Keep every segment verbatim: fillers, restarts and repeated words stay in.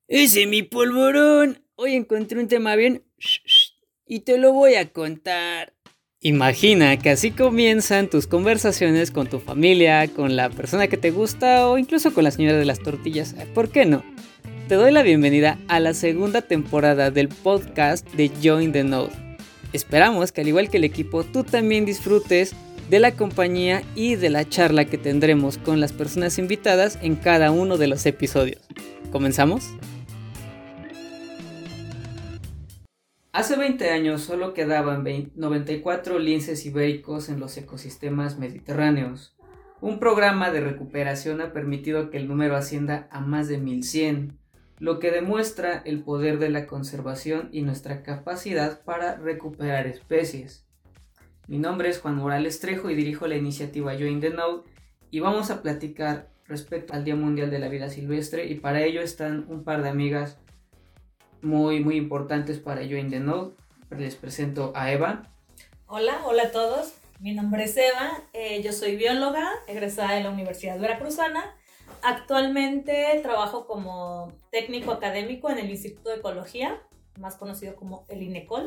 Ese mi polvorón. Hoy encontré un tema bien y te lo voy a contar. Imagina que así comienzan tus conversaciones con tu familia, con la persona que te gusta o incluso con la señora de las tortillas. ¿Por qué no? Te doy la bienvenida a la segunda temporada del podcast de Join the Node. Esperamos que al igual que el equipo tú también disfrutes de la compañía y de la charla que tendremos con las personas invitadas en cada uno de los episodios. ¿Comenzamos? Hace veinte años solo quedaban noventa y cuatro linces ibéricos en los ecosistemas mediterráneos. Un programa de recuperación ha permitido que el número ascienda a más de mil cien, lo que demuestra el poder de la conservación y nuestra capacidad para recuperar especies. Mi nombre es Juan Morales Trejo y dirijo la iniciativa Join the Node y vamos a platicar respecto al Día Mundial de la Vida Silvestre, y para ello están un par de amigas muy muy importantes para Join the Node. Les presento a Eva. Hola, hola a todos. Mi nombre es Eva, eh, yo soy bióloga, egresada de la Universidad Veracruzana. Actualmente trabajo como técnico académico en el Instituto de Ecología, más conocido como el INECOL.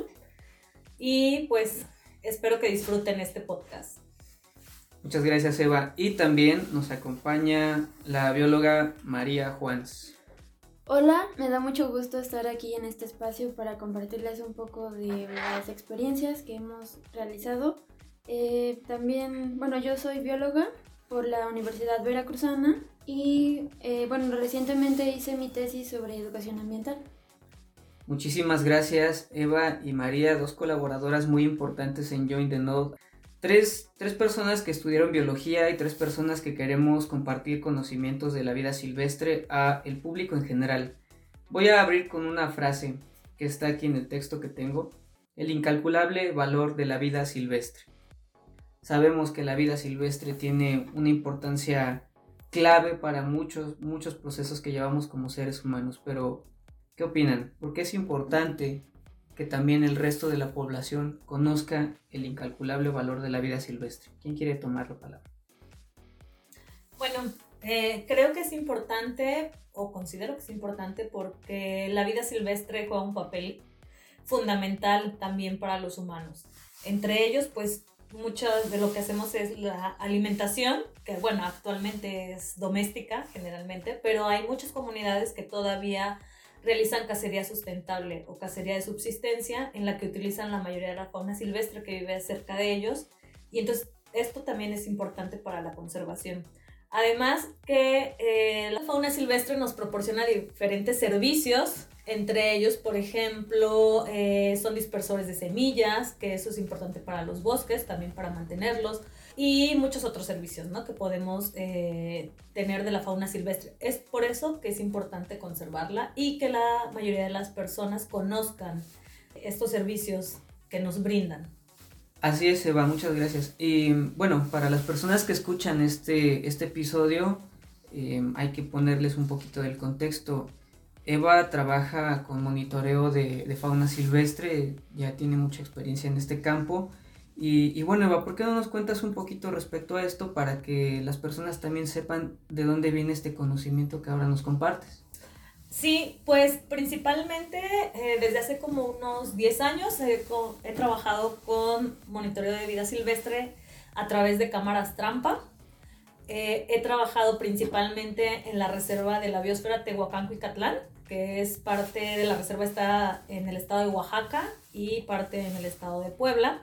Y pues espero que disfruten este podcast. Muchas gracias, Eva. Y también nos acompaña la bióloga María Juans. Hola, me da mucho gusto estar aquí en este espacio para compartirles un poco de las experiencias que hemos realizado. Eh, también, bueno, yo soy bióloga por la Universidad Veracruzana y, eh, bueno, recientemente hice mi tesis sobre educación ambiental. Muchísimas gracias, Eva y María, dos colaboradoras muy importantes en Join the Node. Tres, tres personas que estudiaron biología y tres personas que queremos compartir conocimientos de la vida silvestre a el público en general. Voy a abrir con una frase que está aquí en el texto que tengo: el incalculable valor de la vida silvestre. Sabemos que la vida silvestre tiene una importancia clave para muchos, muchos procesos que llevamos como seres humanos, pero ¿qué opinan? ¿Por qué es importante que también el resto de la población conozca el incalculable valor de la vida silvestre? ¿Quién quiere tomar la palabra? Bueno, eh, creo que es importante, o considero que es importante, porque la vida silvestre juega un papel fundamental también para los humanos. Entre ellos, pues, mucho de lo que hacemos es la alimentación, que bueno, actualmente es doméstica generalmente, pero hay muchas comunidades que todavía realizan cacería sustentable o cacería de subsistencia, en la que utilizan la mayoría de la fauna silvestre que vive cerca de ellos, y entonces esto también es importante para la conservación. Además que eh, la fauna silvestre nos proporciona diferentes servicios, entre ellos, por ejemplo, eh, son dispersores de semillas, que eso es importante para los bosques, también para mantenerlos, y muchos otros servicios, ¿no?, que podemos eh, tener de la fauna silvestre. Es por eso que es importante conservarla y que la mayoría de las personas conozcan estos servicios que nos brindan. Así es, Eva, muchas gracias. Y bueno, para las personas que escuchan este, este episodio, eh, hay que ponerles un poquito del contexto. Eva trabaja con monitoreo de, de fauna silvestre, ya tiene mucha experiencia en este campo. Y, y bueno, Eva, ¿por qué no nos cuentas un poquito respecto a esto para que las personas también sepan de dónde viene este conocimiento que ahora nos compartes? Sí, pues principalmente eh, desde hace como unos diez años eh, con, he trabajado con monitoreo de vida silvestre a través de cámaras trampa. Eh, he trabajado principalmente en la reserva de la biosfera Tehuacán-Cuicatlán, que es parte de la reserva, está en el estado de Oaxaca y parte en el estado de Puebla.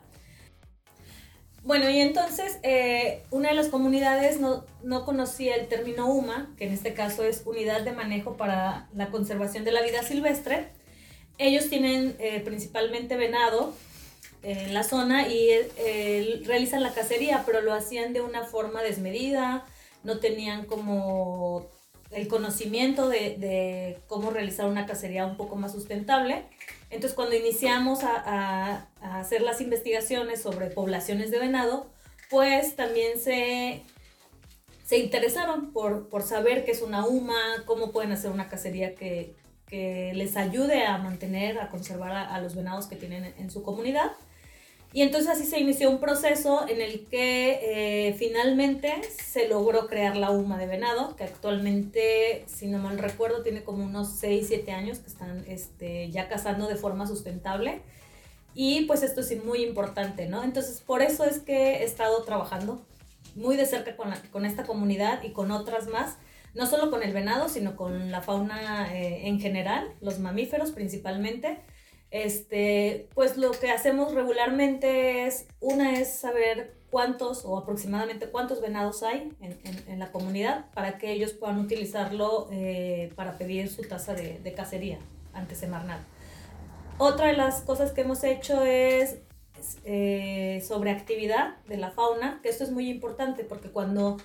Bueno, y entonces eh, una de las comunidades no, no conocía el término U M A, que en este caso es Unidad de Manejo para la Conservación de la Vida Silvestre. Ellos tienen eh, principalmente venado en la zona y eh, realizan la cacería, pero lo hacían de una forma desmedida, no tenían como el conocimiento de, de cómo realizar una cacería un poco más sustentable. Entonces, cuando iniciamos a, a, a hacer las investigaciones sobre poblaciones de venado, pues también se, se interesaron por, por saber qué es una U M A, cómo pueden hacer una cacería que, que les ayude a mantener, a conservar a, a los venados que tienen en, en su comunidad. Y entonces así se inició un proceso en el que eh, finalmente se logró crear la UMA de venado, que actualmente, si no mal recuerdo, tiene como unos seis, siete años que están este, ya cazando de forma sustentable. Y pues esto es muy importante, ¿no? Entonces por eso es que he estado trabajando muy de cerca con, la, con esta comunidad y con otras más, no solo con el venado, sino con la fauna eh, en general, los mamíferos principalmente. Este, pues lo que hacemos regularmente es, una es saber cuántos o aproximadamente cuántos venados hay en, en, en la comunidad para que ellos puedan utilizarlo eh, para pedir su tasa de, de cacería ante Semarnat. Otra de las cosas que hemos hecho es eh, sobre actividad de la fauna, que esto es muy importante porque cuando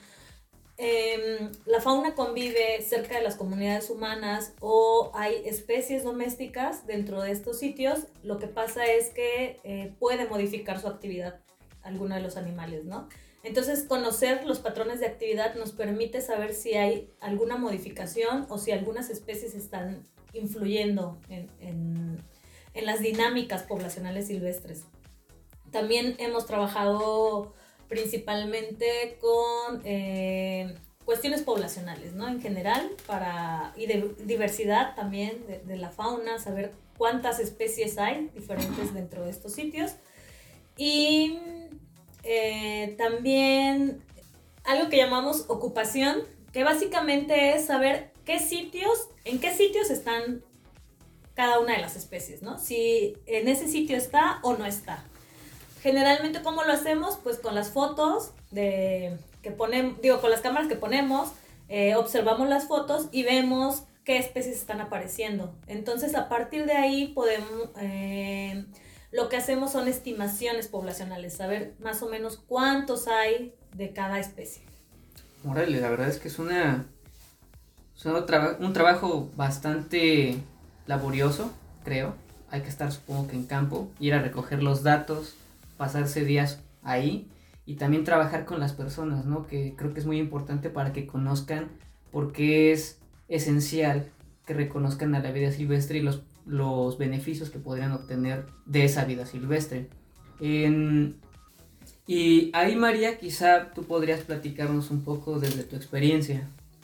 Eh, la fauna convive cerca de las comunidades humanas o hay especies domésticas dentro de estos sitios, lo que pasa es que eh, puede modificar su actividad alguno de los animales, ¿no? Entonces, conocer los patrones de actividad nos permite saber si hay alguna modificación o si algunas especies están influyendo en, en, en las dinámicas poblacionales silvestres. También hemos trabajado principalmente con eh, cuestiones poblacionales, ¿no? En general, para, y de diversidad también de, de la fauna, saber cuántas especies hay diferentes dentro de estos sitios. Y eh, también algo que llamamos ocupación, que básicamente es saber qué sitios, en qué sitios están cada una de las especies, ¿no? Si en ese sitio está o no está. Generalmente, ¿cómo lo hacemos? Pues con las fotos de, que ponemos, digo, con las cámaras que ponemos, eh, observamos las fotos y vemos qué especies están apareciendo. Entonces, a partir de ahí, podemos, eh, lo que hacemos son estimaciones poblacionales, saber más o menos cuántos hay de cada especie. Órale, la verdad es que es una, es un, traba, un trabajo bastante laborioso, creo. Hay que estar, supongo que en campo, ir a recoger los datos, pasarse días ahí y también trabajar con las personas, ¿no? Que creo que es muy importante para que conozcan por qué es esencial que reconozcan a la vida silvestre y los, los beneficios que podrían obtener de esa vida silvestre. En, y ahí, María, quizá tú podrías platicarnos un poco desde tu experiencia.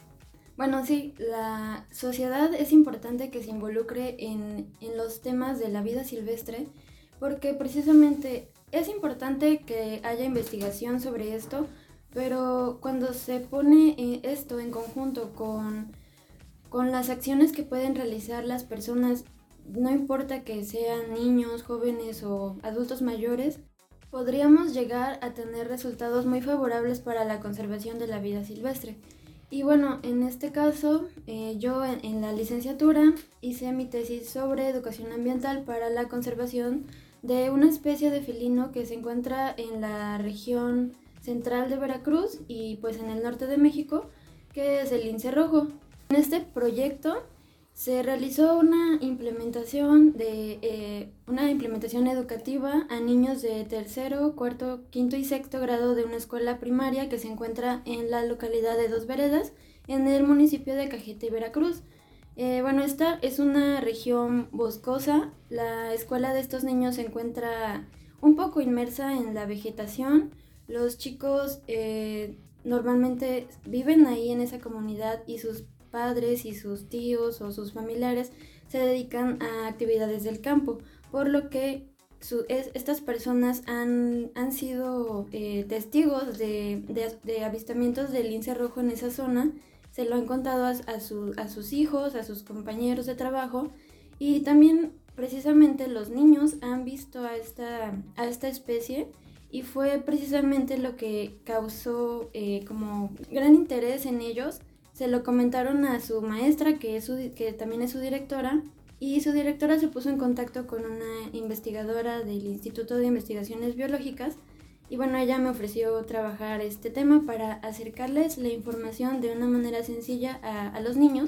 Bueno, sí, la sociedad es importante que se involucre en, en los temas de la vida silvestre porque precisamente es importante que haya investigación sobre esto, pero cuando se pone esto en conjunto con, con las acciones que pueden realizar las personas, no importa que sean niños, jóvenes o adultos mayores, podríamos llegar a tener resultados muy favorables para la conservación de la vida silvestre. Y bueno, en este caso, eh, yo en, en la licenciatura hice mi tesis sobre educación ambiental para la conservación de una especie de felino que se encuentra en la región central de Veracruz y pues en el norte de México, que es el lince rojo. En este proyecto se realizó una implementación de eh, una implementación educativa a niños de tercero, cuarto, quinto y sexto grado de una escuela primaria que se encuentra en la localidad de Dos Veredas, en el municipio de Cajete y Veracruz. Eh, bueno, esta es una región boscosa. La escuela de estos niños se encuentra un poco inmersa en la vegetación. Los chicos eh, normalmente viven ahí en esa comunidad y sus padres y sus tíos o sus familiares se dedican a actividades del campo, por lo que su, es, estas personas han, han sido eh, testigos de, de, de avistamientos del lince rojo en esa zona. Se lo han contado a, a, su, a sus hijos, a sus compañeros de trabajo y también precisamente los niños han visto a esta, a esta especie y fue precisamente lo que causó eh, como gran interés en ellos. Se lo comentaron a su maestra, que, es su, que también es su directora, y su directora se puso en contacto con una investigadora del Instituto de Investigaciones Biológicas. Y bueno, ella me ofreció trabajar este tema para acercarles la información de una manera sencilla a, a los niños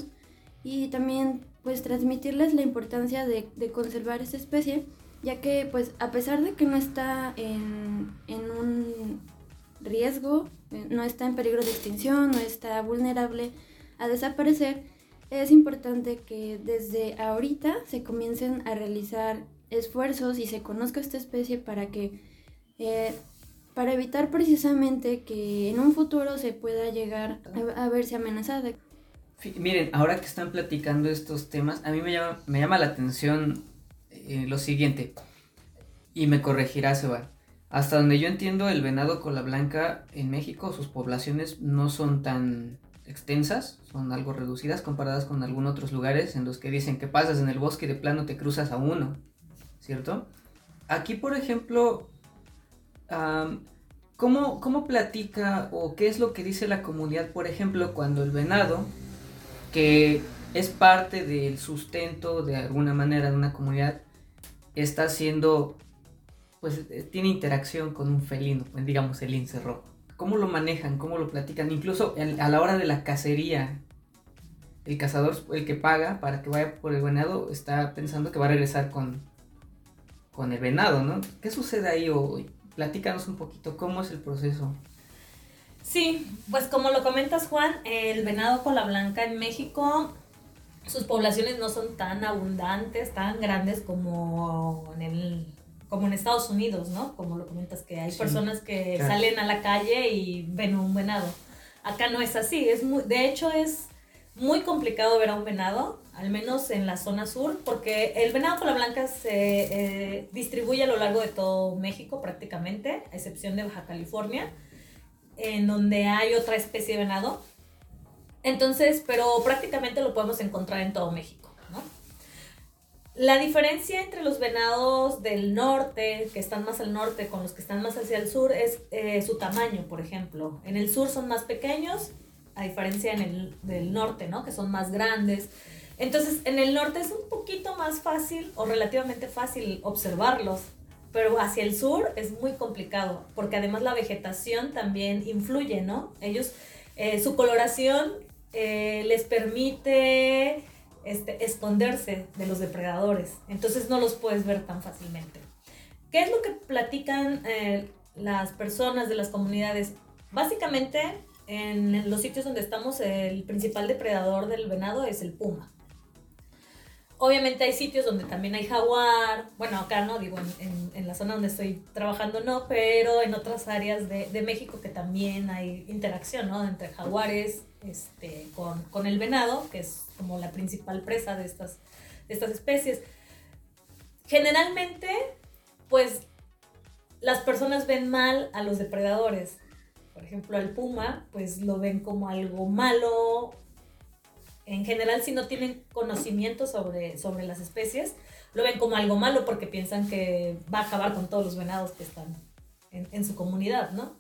y también pues transmitirles la importancia de, de conservar esta especie, ya que pues a pesar de que no está en, en un riesgo, no está en peligro de extinción, no está vulnerable a desaparecer, es importante que desde ahorita se comiencen a realizar esfuerzos y se conozca esta especie para que eh, para evitar precisamente que en un futuro se pueda llegar a, a verse amenazada. Miren, ahora que están platicando estos temas, a mí me llama, me llama la atención eh, lo siguiente, y me corregirá Seba. Hasta donde yo entiendo, el venado cola blanca en México, sus poblaciones no son tan extensas, son algo reducidas comparadas con algunos otros lugares en los que dicen que pasas en el bosque y de plano te cruzas a uno, ¿cierto? Aquí, por ejemplo, um, ¿cómo, ¿cómo platica o qué es lo que dice la comunidad, por ejemplo, cuando el venado, que es parte del sustento de alguna manera de una comunidad, está haciendo, pues tiene interacción con un felino, digamos el lince rojo? ¿Cómo lo manejan? ¿Cómo lo platican? Incluso el, a la hora de la cacería, el cazador, el que paga para que vaya por el venado, está pensando que va a regresar con, con el venado, ¿no? ¿Qué sucede ahí? O, platícanos un poquito, ¿cómo es el proceso? Sí, pues como lo comentas, Juan, el venado cola blanca en México, sus poblaciones no son tan abundantes, tan grandes como en el, como en Estados Unidos, ¿no? Como lo comentas, que hay sí, personas que claro. salen a la calle y ven un venado. Acá no es así, es muy, de hecho es muy complicado ver a un venado, al menos en la zona sur, porque el venado cola blanca se eh, distribuye a lo largo de todo México prácticamente, a excepción de Baja California, en donde hay otra especie de venado. Entonces, pero prácticamente lo podemos encontrar en todo México, ¿no? La diferencia entre los venados del norte, que están más al norte, con los que están más hacia el sur, es eh, su tamaño, por ejemplo. En el sur son más pequeños, a diferencia en el del norte, ¿no? Que son más grandes. Entonces, en el norte es un poquito más fácil, o relativamente fácil, observarlos. Pero hacia el sur es muy complicado, porque además la vegetación también influye, ¿no? Ellos, eh, su coloración eh, les permite este, esconderse de los depredadores, entonces no los puedes ver tan fácilmente. ¿Qué es lo que platican eh, las personas de las comunidades? Básicamente, en los sitios donde estamos, el principal depredador del venado es el puma. Obviamente hay sitios donde también hay jaguar, bueno, acá no, digo, en, en, en la zona donde estoy trabajando no, pero en otras áreas de, de México que también hay interacción, ¿no? Entre jaguares este, con, con el venado, que es como la principal presa de estas, de estas especies. Generalmente, pues, las personas ven mal a los depredadores. Por ejemplo, al puma, pues lo ven como algo malo. En general, si no tienen conocimiento sobre, sobre las especies, lo ven como algo malo porque piensan que va a acabar con todos los venados que están en, en su comunidad, ¿no?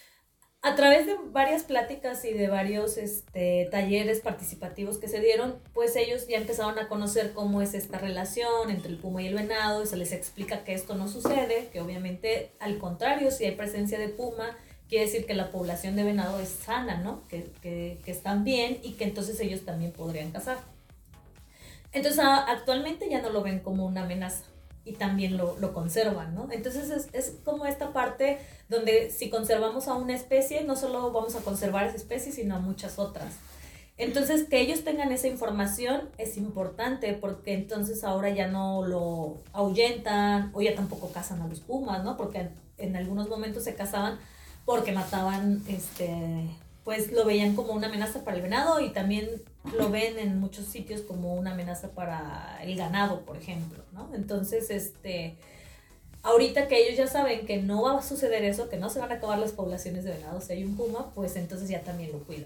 A través de varias pláticas y de varios este, talleres participativos que se dieron, pues ellos ya empezaron a conocer cómo es esta relación entre el puma y el venado, y se les explica que esto no sucede, que obviamente, al contrario, si hay presencia de puma, quiere decir que la población de venado es sana, ¿no? Que, que, que están bien y que entonces ellos también podrían cazar. Entonces, a, actualmente ya no lo ven como una amenaza y también lo, lo conservan, ¿no? Entonces, es, es como esta parte donde si conservamos a una especie, no solo vamos a conservar esa especie, sino a muchas otras. Entonces, que ellos tengan esa información es importante porque entonces ahora ya no lo ahuyentan o ya tampoco cazan a los pumas, ¿no? Porque en, en algunos momentos se cazaban porque mataban, este, pues lo veían como una amenaza para el venado y también lo ven en muchos sitios como una amenaza para el ganado, por ejemplo, ¿no? Entonces, este, ahorita que ellos ya saben que no va a suceder eso, que no se van a acabar las poblaciones de venado si hay un puma, pues entonces ya también lo cuidan.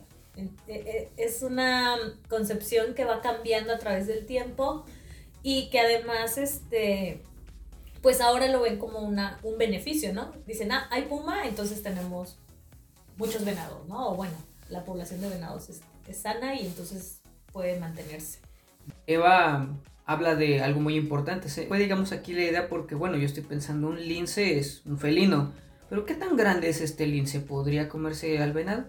Es una concepción que va cambiando a través del tiempo y que además, este... pues ahora lo ven como una, un beneficio, ¿no? Dicen, ah, hay puma, entonces tenemos muchos venados, ¿no? O bueno, la población de venados es, es sana y entonces puede mantenerse. Eva habla de algo muy importante. Se fue, digamos, aquí la idea porque, bueno, yo estoy pensando, un lince es un felino, pero ¿qué tan grande es este lince? ¿Podría comerse al venado?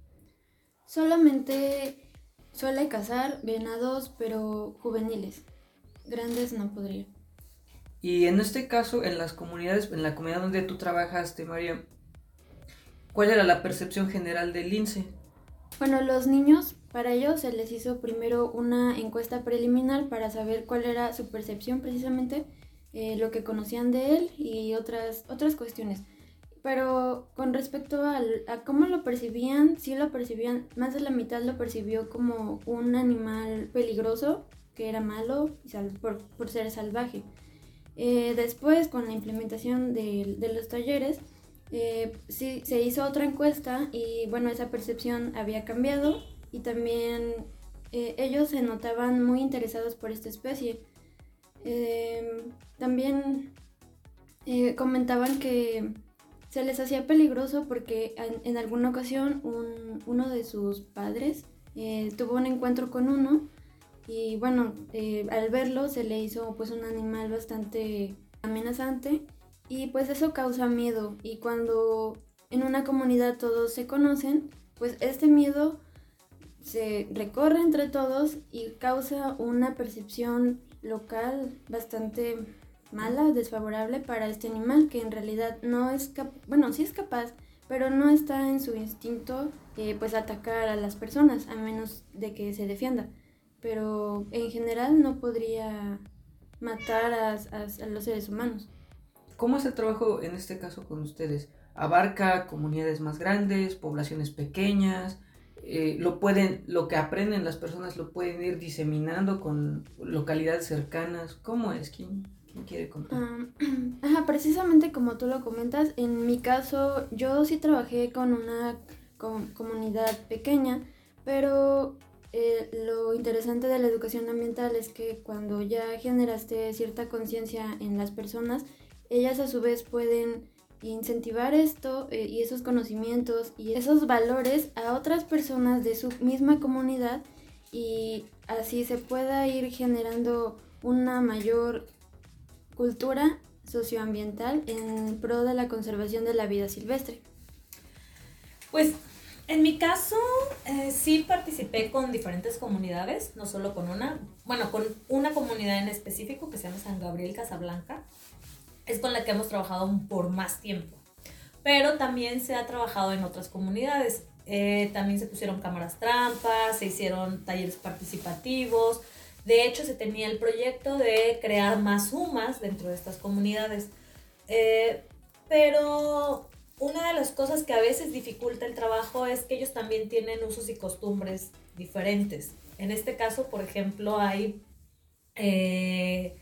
Solamente suele cazar venados, pero juveniles. Grandes no podría. Y en este caso, en las comunidades, en la comunidad donde tú trabajaste, María, ¿cuál era la percepción general del lince? Bueno, los niños, para ellos se les hizo primero una encuesta preliminar para saber cuál era su percepción precisamente, eh, lo que conocían de él y otras, otras cuestiones. pero con respecto al, a cómo lo percibían, sí lo percibían, más de la mitad lo percibió como un animal peligroso, que era malo sal, por, por ser salvaje. Eh, después, con la implementación de, de los talleres, eh, sí, se hizo otra encuesta y bueno, esa percepción había cambiado y también eh, ellos se notaban muy interesados por esta especie. Eh, también eh, comentaban que se les hacía peligroso porque en, en alguna ocasión un, uno de sus padres eh, tuvo un encuentro con uno y bueno, eh, al verlo se le hizo pues un animal bastante amenazante y pues eso causa miedo, y cuando en una comunidad todos se conocen, pues este miedo se recorre entre todos y causa una percepción local bastante mala, desfavorable para este animal, que en realidad no es capaz, bueno, sí es capaz, pero no está en su instinto eh, pues atacar a las personas, a menos de que se defienda. Pero en general no podría matar a, a, a los seres humanos. ¿Cómo es el trabajo en este caso con ustedes? ¿Abarca comunidades más grandes, poblaciones pequeñas? Eh, lo pueden, lo que aprenden las personas lo pueden ir diseminando con localidades cercanas. ¿Cómo es? ¿Quién, quién quiere contar? Um, ajá, precisamente como tú lo comentas, en mi caso yo sí trabajé con una com- comunidad pequeña, pero eh, lo interesante de la educación ambiental es que cuando ya generaste cierta conciencia en las personas, ellas a su vez pueden incentivar esto eh, y esos conocimientos y esos valores a otras personas de su misma comunidad, y así se pueda ir generando una mayor cultura socioambiental en pro de la conservación de la vida silvestre. Pues en mi caso eh, sí participé con diferentes comunidades, no solo con una, bueno, con una comunidad en específico que se llama San Gabriel Casablanca. Es con la que hemos trabajado por más tiempo, pero también se ha trabajado en otras comunidades. Eh, también se pusieron cámaras trampas, se hicieron talleres participativos. De hecho, se tenía el proyecto de crear más humas dentro de estas comunidades. Eh, pero una de las cosas que a veces dificulta el trabajo es que ellos también tienen usos y costumbres diferentes. En este caso, por ejemplo, hay... Eh,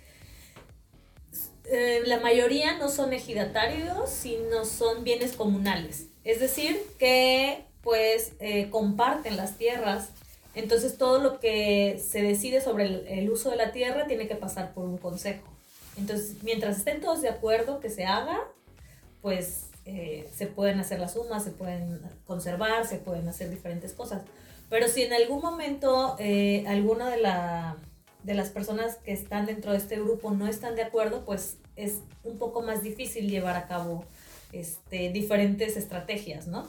Eh, la mayoría no son ejidatarios, sino son bienes comunales. Es decir, que pues eh, comparten las tierras. Entonces todo lo que se decide sobre el, el uso de la tierra tiene que pasar por un consejo. Entonces, mientras estén todos de acuerdo que se haga, pues eh, se pueden hacer las sumas, se pueden conservar, se pueden hacer diferentes cosas. Pero si en algún momento eh, alguna de la... de las personas que están dentro de este grupo no están de acuerdo, pues es un poco más difícil llevar a cabo este, diferentes estrategias, ¿no?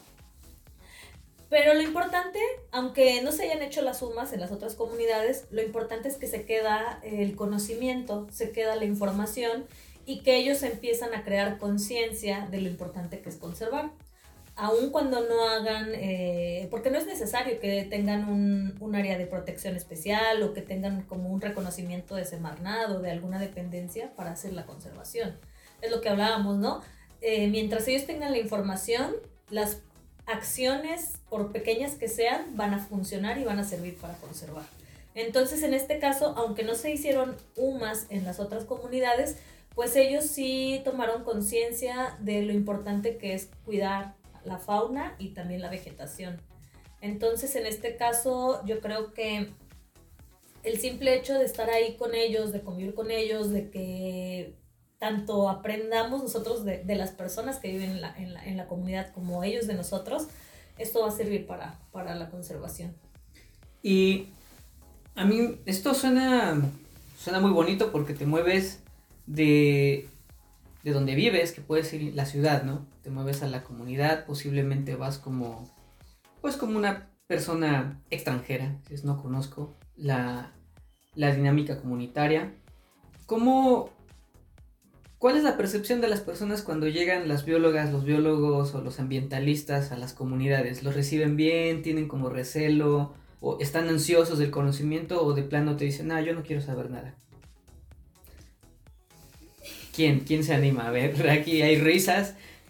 Pero lo importante, aunque no se hayan hecho las sumas en las otras comunidades, lo importante es que se queda el conocimiento, se queda la información y que ellos empiezan a crear conciencia de lo importante que es conservar. Aun cuando no hagan, eh, porque no es necesario que tengan un, un área de protección especial o que tengan como un reconocimiento de Semarnat o de alguna dependencia para hacer la conservación. Es lo que hablábamos, ¿no? Eh, mientras ellos tengan la información, las acciones, por pequeñas que sean, van a funcionar y van a servir para conservar. Entonces, en este caso, aunque no se hicieron humas en las otras comunidades, pues ellos sí tomaron conciencia de lo importante que es cuidar la fauna y también la vegetación. Entonces, en este caso, yo creo que el simple hecho de estar ahí con ellos, de convivir con ellos, de que tanto aprendamos nosotros de, de las personas que viven en la, en, la, en la comunidad como ellos de nosotros, esto va a servir para, para la conservación. Y a mí esto suena, suena muy bonito porque te mueves de... de donde vives, que puede ser la ciudad, ¿no? Te mueves a la comunidad, posiblemente vas como, pues como una persona extranjera, si es no conozco la, la dinámica comunitaria. ¿Cómo, cuál es la percepción de las personas cuando llegan las biólogas, los biólogos o los ambientalistas a las comunidades? ¿Los reciben bien? ¿Tienen como recelo? ¿O están ansiosos del conocimiento? ¿O de plano te dicen, ah, yo no quiero saber nada? ¿Quién? ¿Quién se anima? A ver, aquí hay risas,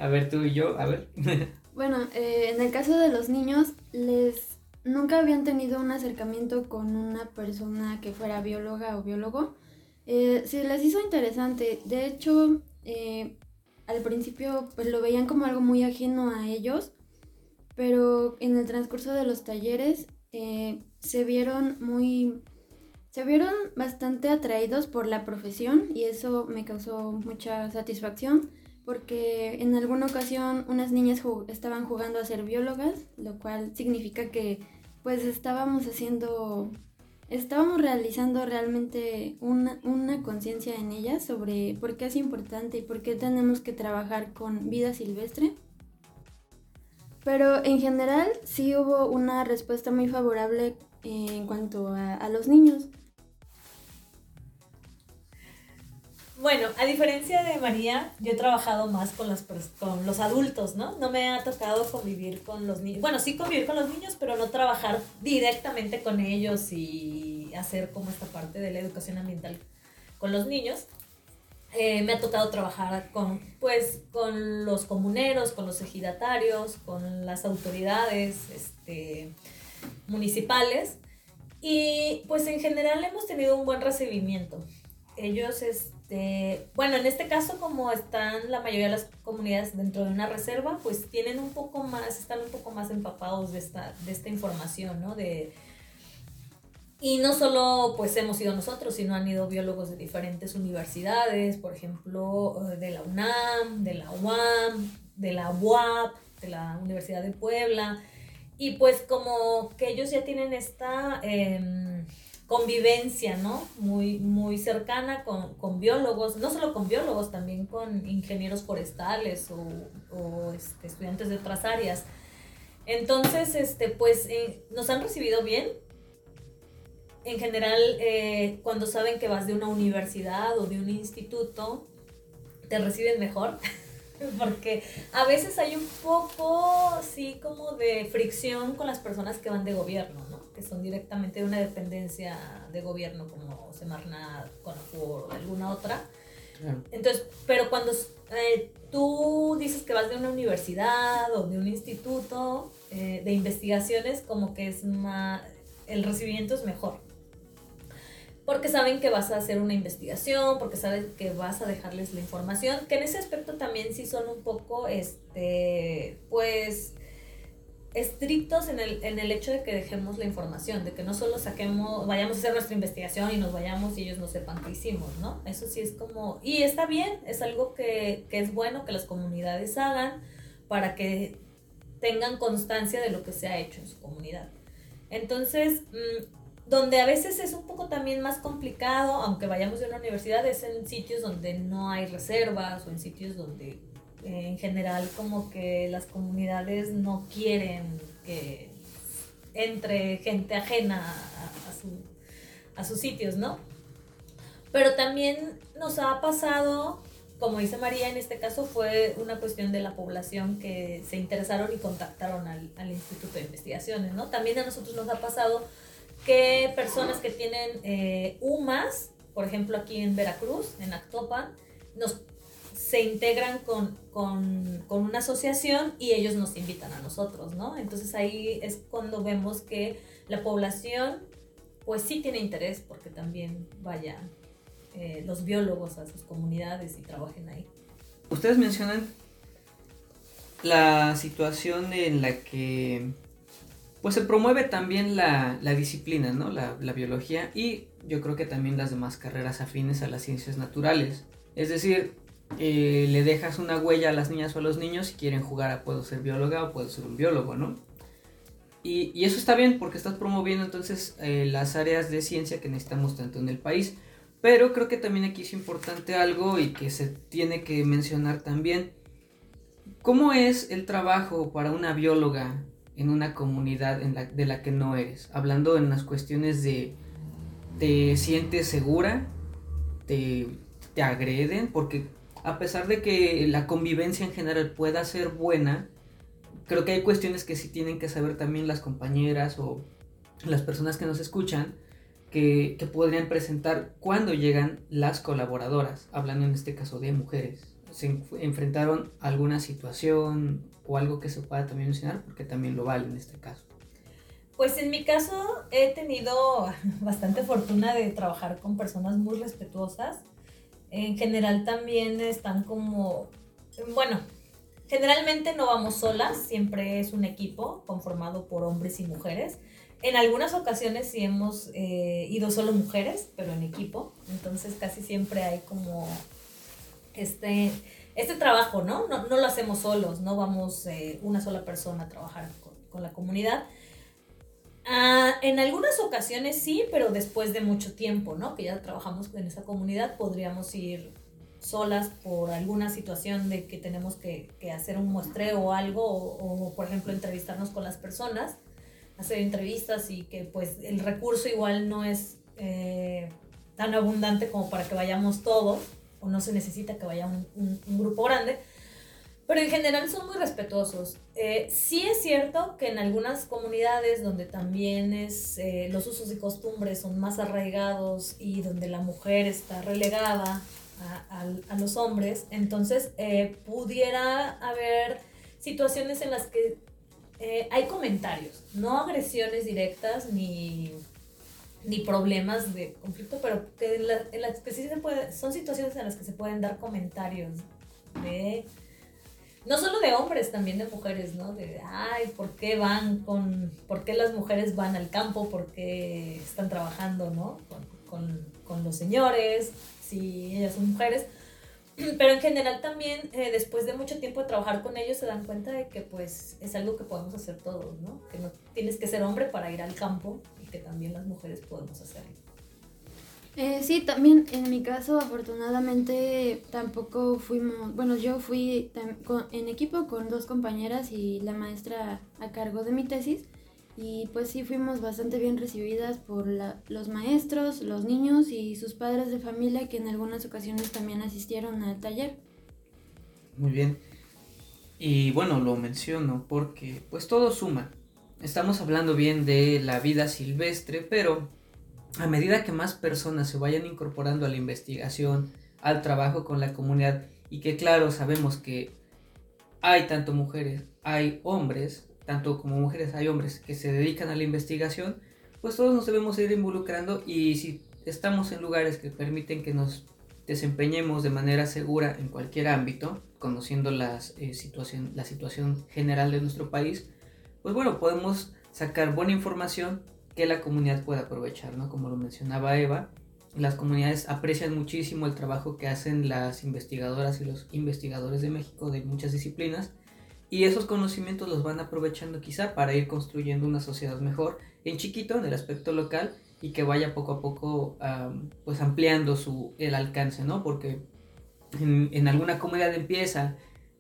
A ver, tú y yo, a ver. Bueno, eh, en el caso de los niños, les nunca habían tenido un acercamiento con una persona que fuera bióloga o biólogo. Eh, se les hizo interesante. De hecho, eh, al principio pues lo veían como algo muy ajeno a ellos, pero en el transcurso de los talleres eh, se vieron muy... Se vieron bastante atraídos por la profesión y eso me causó mucha satisfacción porque en alguna ocasión unas niñas jug- estaban jugando a ser biólogas, lo cual significa que pues estábamos haciendo, estábamos realizando realmente una, una conciencia en ellas sobre por qué es importante y por qué tenemos que trabajar con vida silvestre. Pero en general sí hubo una respuesta muy favorable eh, en cuanto a, a los niños. Bueno, a diferencia de María, yo he trabajado más con, las, con los adultos, ¿no? No me ha tocado convivir con los niños. Bueno, sí convivir con los niños, pero no trabajar directamente con ellos y hacer como esta parte de la educación ambiental con los niños. Eh, me ha tocado trabajar con, pues, con los comuneros, con los ejidatarios, con las autoridades este, municipales. Y pues en general hemos tenido un buen recibimiento. Ellos, este, bueno, en este caso como están la mayoría de las comunidades dentro de una reserva, pues tienen un poco más, están un poco más empapados de esta, de esta información, ¿no? De, y no solo pues hemos ido nosotros, sino han ido biólogos de diferentes universidades, por ejemplo, de la UNAM, de la U A M, de la U A P, de la Universidad de Puebla, y pues como que ellos ya tienen esta... Eh, convivencia, ¿no? Muy, muy cercana con, con biólogos, no solo con biólogos, también con ingenieros forestales o, o este, estudiantes de otras áreas. Entonces, este, pues, eh, nos han recibido bien. En general, eh, cuando saben que vas de una universidad o de un instituto, te reciben mejor. Porque a veces hay un poco, sí, como de fricción con las personas que van de gobierno, ¿no? Que son directamente de una dependencia de gobierno como Semarnat, CONAFOR o de alguna otra. Claro. Entonces, pero cuando eh, tú dices que vas de una universidad o de un instituto eh, de investigaciones, como que es más, el recibimiento es mejor. Porque saben que vas a hacer una investigación, porque saben que vas a dejarles la información, que en ese aspecto también sí son un poco, este, pues, estrictos en el, en el hecho de que dejemos la información, de que no solo saquemos, vayamos a hacer nuestra investigación y nos vayamos y ellos no sepan qué hicimos, ¿no? Eso sí es como, y está bien, es algo que, que es bueno que las comunidades hagan para que tengan constancia de lo que se ha hecho en su comunidad. Entonces, mmm, donde a veces es un poco también más complicado, aunque vayamos de una universidad, es en sitios donde no hay reservas o en sitios donde eh, en general como que las comunidades no quieren que entre gente ajena a, a, su, a sus sitios, ¿no? Pero también nos ha pasado, como dice María, en este caso fue una cuestión de la población que se interesaron y contactaron al, al Instituto de Investigaciones, ¿no? También a nosotros nos ha pasado que personas que tienen eh, U M A S, por ejemplo aquí en Veracruz, en Actopan, nos, se integran con, con, con una asociación y ellos nos invitan a nosotros, ¿no? Entonces ahí es cuando vemos que la población pues sí tiene interés porque también vayan eh, los biólogos a sus comunidades y trabajen ahí. Ustedes mencionan la situación en la que pues se promueve también la, la disciplina, ¿no? La, la biología y yo creo que también las demás carreras afines a las ciencias naturales. Es decir, eh, le dejas una huella a las niñas o a los niños si quieren jugar a puedo ser bióloga o puedo ser un biólogo, ¿no? Y, y eso está bien porque estás promoviendo entonces eh, las áreas de ciencia que necesitamos tanto en el país. Pero creo que también aquí es importante algo y que se tiene que mencionar también. ¿Cómo es el trabajo para una bióloga en una comunidad en la, de la que no eres? Hablando en las cuestiones de ¿te sientes segura? ¿Te, te agreden? Porque a pesar de que la convivencia en general pueda ser buena, creo que hay cuestiones que sí tienen que saber también las compañeras o las personas que nos escuchan que, que podrían presentar cuando llegan las colaboradoras, hablando en este caso de mujeres se enf- enfrentaron a alguna situación o algo que se pueda también mencionar, porque también lo vale en este caso. Pues en mi caso he tenido bastante fortuna de trabajar con personas muy respetuosas. En general también están como, bueno, generalmente no vamos solas, siempre es un equipo conformado por hombres y mujeres. En algunas ocasiones sí hemos eh, ido solo mujeres, pero en equipo, entonces casi siempre hay como este, este trabajo, ¿no? No, no lo hacemos solos, no vamos eh, una sola persona a trabajar con, con la comunidad. Ah, en algunas ocasiones sí, pero después de mucho tiempo, ¿no? Que ya trabajamos en esa comunidad, podríamos ir solas por alguna situación de que tenemos que, que hacer un muestreo o algo, o, o por ejemplo entrevistarnos con las personas, hacer entrevistas y que pues el recurso igual no es eh, tan abundante como para que vayamos todos, o no se necesita que vaya un, un, un grupo grande. Pero en general son muy respetuosos. Eh, sí es cierto que en algunas comunidades donde también es, eh, los usos y costumbres son más arraigados y donde la mujer está relegada a, a, a los hombres, entonces eh, pudiera haber situaciones en las que eh, hay comentarios, no agresiones directas ni, ni problemas de conflicto, pero que en, la, en las que sí se puede, son situaciones en las que se pueden dar comentarios de... No solo de hombres, también de mujeres, ¿no? De, ay, ¿por qué van con... ¿Por qué las mujeres van al campo? ¿Por qué están trabajando, ¿no? Con, con, con los señores, si ellas son mujeres. Pero en general también, eh, después de mucho tiempo de trabajar con ellos, se dan cuenta de que, pues, es algo que podemos hacer todos, ¿no? Que no tienes que ser hombre para ir al campo y que también las mujeres podemos hacerlo. Eh, sí, también en mi caso afortunadamente tampoco fuimos, bueno, yo fui tam- con- en equipo con dos compañeras y la maestra a cargo de mi tesis y pues sí fuimos bastante bien recibidas por la- los maestros, los niños y sus padres de familia que en algunas ocasiones también asistieron al taller. Muy bien. Y bueno, lo menciono porque pues todo suma. Estamos hablando bien de la vida silvestre, pero a medida que más personas se vayan incorporando a la investigación, al trabajo con la comunidad, y que claro, sabemos que hay tanto mujeres, hay hombres, tanto como mujeres hay hombres que se dedican a la investigación, pues todos nos debemos ir involucrando, y si estamos en lugares que permiten que nos desempeñemos de manera segura en cualquier ámbito, conociendo las, eh, situación, la situación general de nuestro país, pues bueno, podemos sacar buena información que la comunidad pueda aprovechar, ¿no? Como lo mencionaba Eva, las comunidades aprecian muchísimo el trabajo que hacen las investigadoras y los investigadores de México de muchas disciplinas, y esos conocimientos los van aprovechando quizá para ir construyendo una sociedad mejor en chiquito, en el aspecto local, y que vaya poco a poco um, pues ampliando su, el alcance, ¿no? Porque en, en alguna comunidad empieza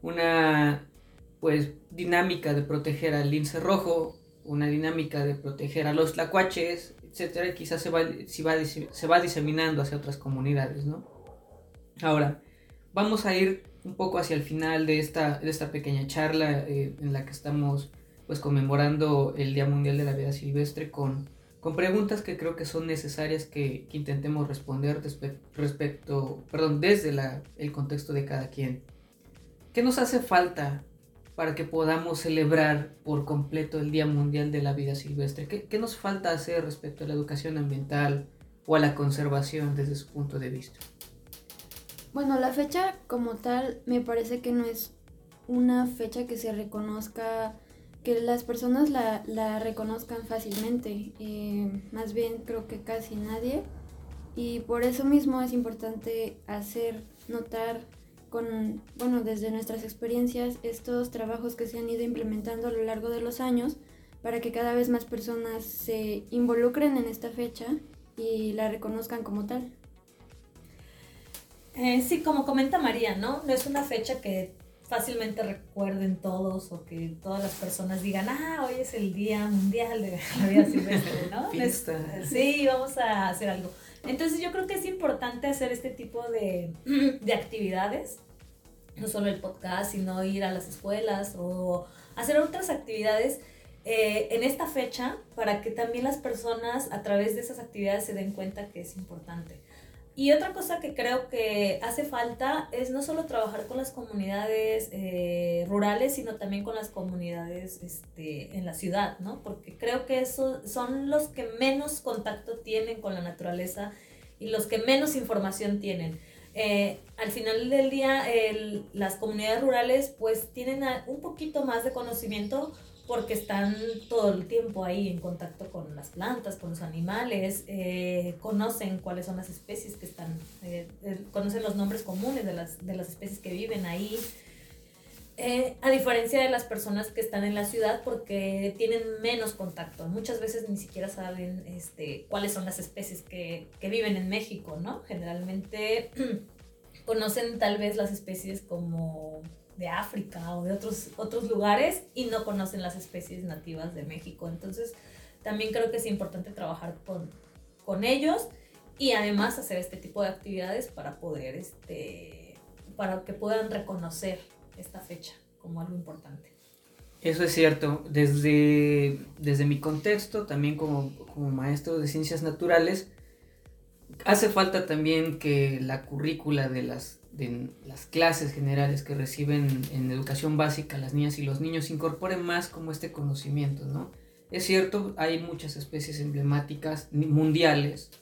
una pues dinámica de proteger al lince rojo, una dinámica de proteger a los tlacuaches, etcétera, y quizás se va, se, va, se va diseminando hacia otras comunidades, ¿no? Ahora, vamos a ir un poco hacia el final de esta, de esta pequeña charla eh, en la que estamos pues conmemorando el Día Mundial de la Vida Silvestre con, con preguntas que creo que son necesarias que, que intentemos responder despe- respecto, perdón, desde la, el contexto de cada quien. ¿Qué nos hace falta para que podamos celebrar por completo el Día Mundial de la Vida Silvestre? ¿Qué, qué nos falta hacer respecto a la educación ambiental o a la conservación desde su punto de vista? Bueno, la fecha como tal me parece que no es una fecha que se reconozca, que las personas la, la reconozcan fácilmente, eh, más bien creo que casi nadie, y por eso mismo es importante hacer notar con, bueno, desde nuestras experiencias estos trabajos que se han ido implementando a lo largo de los años para que cada vez más personas se involucren en esta fecha y la reconozcan como tal. Eh, sí, como comenta María, ¿no? No es una fecha que fácilmente recuerden todos o que todas las personas digan, ah, hoy es el Día Mundial de la Vida Silvestre, ¿no? Fiesta. Sí, vamos a hacer algo. Entonces yo creo que es importante hacer este tipo de, de actividades, no solo el podcast, sino ir a las escuelas o hacer otras actividades eh, en esta fecha para que también las personas a través de esas actividades se den cuenta que es importante. Y otra cosa que creo que hace falta es no solo trabajar con las comunidades eh, rurales, sino también con las comunidades este, en la ciudad, ¿no? Porque creo que esos son los que menos contacto tienen con la naturaleza y los que menos información tienen. Eh, al final del día, el, las comunidades rurales pues tienen a, un poquito más de conocimiento porque están todo el tiempo ahí en contacto con las plantas, con los animales, eh, conocen cuáles son las especies que están, eh, eh, conocen los nombres comunes de las, de las especies que viven ahí, eh, a diferencia de las personas que están en la ciudad porque tienen menos contacto, muchas veces ni siquiera saben este, cuáles son las especies que, que viven en México, ¿no? Generalmente conocen tal vez las especies como de África o de otros, otros lugares y no conocen las especies nativas de México. Entonces, también creo que es importante trabajar con, con ellos y además hacer este tipo de actividades para poder, este, para que puedan reconocer esta fecha como algo importante. Eso es cierto. Desde, desde mi contexto, también como, como maestro de ciencias naturales, hace falta también que la currícula de las de las clases generales que reciben en educación básica las niñas y los niños incorporen más como este conocimiento, ¿no? Es cierto, hay muchas especies emblemáticas mundiales,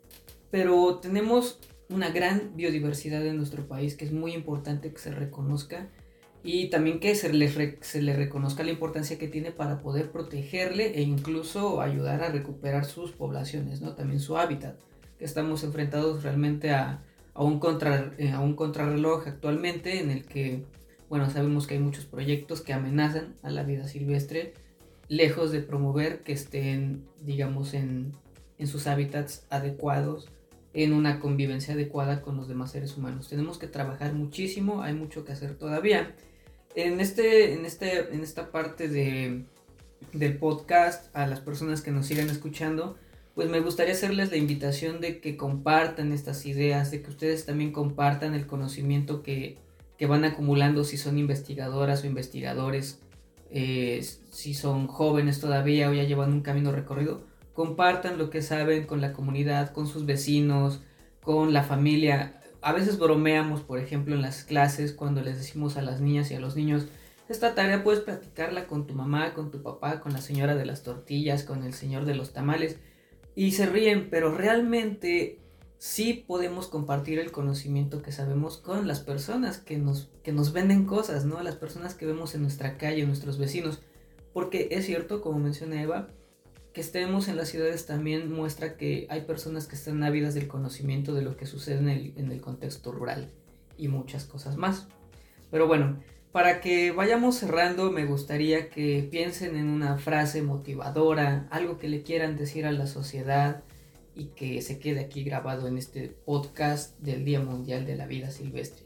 pero tenemos una gran biodiversidad en nuestro país que es muy importante que se reconozca y también que se le, se le reconozca la importancia que tiene para poder protegerle e incluso ayudar a recuperar sus poblaciones, ¿no? También su hábitat, que estamos enfrentados realmente a A un, contra, eh, a un contrarreloj actualmente en el que, bueno, sabemos que hay muchos proyectos que amenazan a la vida silvestre, lejos de promover que estén, digamos, en, en sus hábitats adecuados, en una convivencia adecuada con los demás seres humanos. Tenemos que trabajar muchísimo, hay mucho que hacer todavía. En, este, en, este, en esta parte de, del podcast, a las personas que nos sigan escuchando, pues me gustaría hacerles la invitación de que compartan estas ideas, de que ustedes también compartan el conocimiento que, que van acumulando si son investigadoras o investigadores, eh, si son jóvenes todavía o ya llevan un camino recorrido. Compartan lo que saben con la comunidad, con sus vecinos, con la familia. A veces bromeamos, por ejemplo, en las clases cuando les decimos a las niñas y a los niños: esta tarea puedes platicarla con tu mamá, con tu papá, con la señora de las tortillas, con el señor de los tamales. Y se ríen, pero realmente sí podemos compartir el conocimiento que sabemos con las personas que nos, que nos venden cosas, ¿no? Las personas que vemos en nuestra calle, nuestros vecinos. Porque es cierto, como menciona Eva, que estemos en las ciudades también muestra que hay personas que están ávidas del conocimiento de lo que sucede en el, en el contexto rural y muchas cosas más. Pero bueno, para que vayamos cerrando, me gustaría que piensen en una frase motivadora, algo que le quieran decir a la sociedad y que se quede aquí grabado en este podcast del Día Mundial de la Vida Silvestre.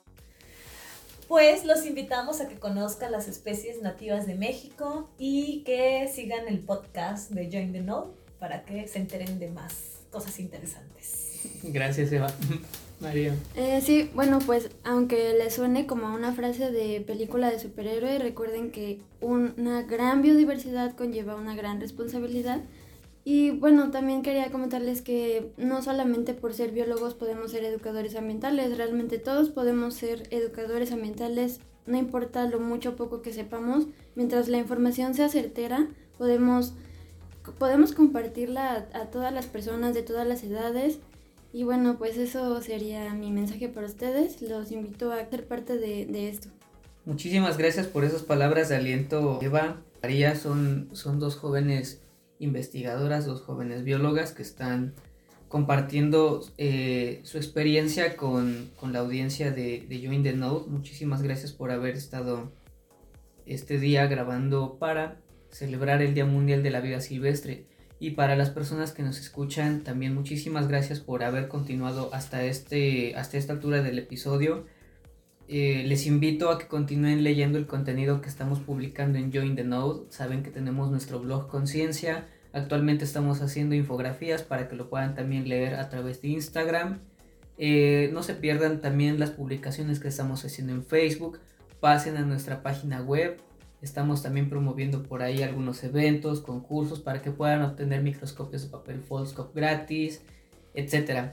Pues los invitamos a que conozcan las especies nativas de México y que sigan el podcast de Join the Node para que se enteren de más cosas interesantes. Gracias, Eva. María. Eh, sí, bueno, pues aunque les suene como una frase de película de superhéroe, recuerden que un, una gran biodiversidad conlleva una gran responsabilidad. Y bueno, también quería comentarles que no solamente por ser biólogos podemos ser educadores ambientales, realmente todos podemos ser educadores ambientales, no importa lo mucho o poco que sepamos, mientras la información sea certera, podemos, podemos compartirla a, a todas las personas de todas las edades. Y bueno, pues eso sería mi mensaje para ustedes. Los invito a ser parte de, de esto. Muchísimas gracias por esas palabras de aliento, Eva. María, son, son dos jóvenes investigadoras, dos jóvenes biólogas que están compartiendo eh, su experiencia con, con la audiencia de, de Join the Node. Muchísimas gracias por haber estado este día grabando para celebrar el Día Mundial de la Vida Silvestre. Y para las personas que nos escuchan, también muchísimas gracias por haber continuado hasta, este, hasta esta altura del episodio. Eh, les invito a que continúen leyendo el contenido que estamos publicando en Join the Node. Saben que tenemos nuestro blog Conciencia. Actualmente estamos haciendo infografías para que lo puedan también leer a través de Instagram. Eh, no se pierdan también las publicaciones que estamos haciendo en Facebook. Pasen a nuestra página web. Estamos también promoviendo por ahí algunos eventos, concursos para que puedan obtener microscopios de papel Foldscope gratis, etcétera.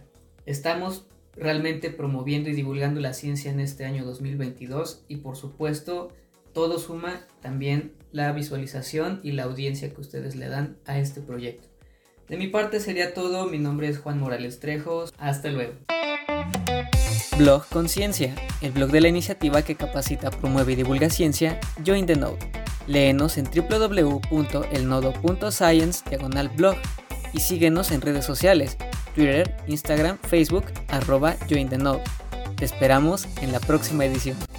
Estamos realmente promoviendo y divulgando la ciencia en este año dos mil veintidós y por supuesto todo suma también la visualización y la audiencia que ustedes le dan a este proyecto. De mi parte sería todo, mi nombre es Juan Morales Trejos, hasta luego. Blog Conciencia, el blog de la iniciativa que capacita, promueve y divulga ciencia, Join the Node. Léenos en w w w punto el nodo punto science diagonal blog y síguenos en redes sociales, Twitter, Instagram, Facebook, arroba Join the Node. Te esperamos en la próxima edición.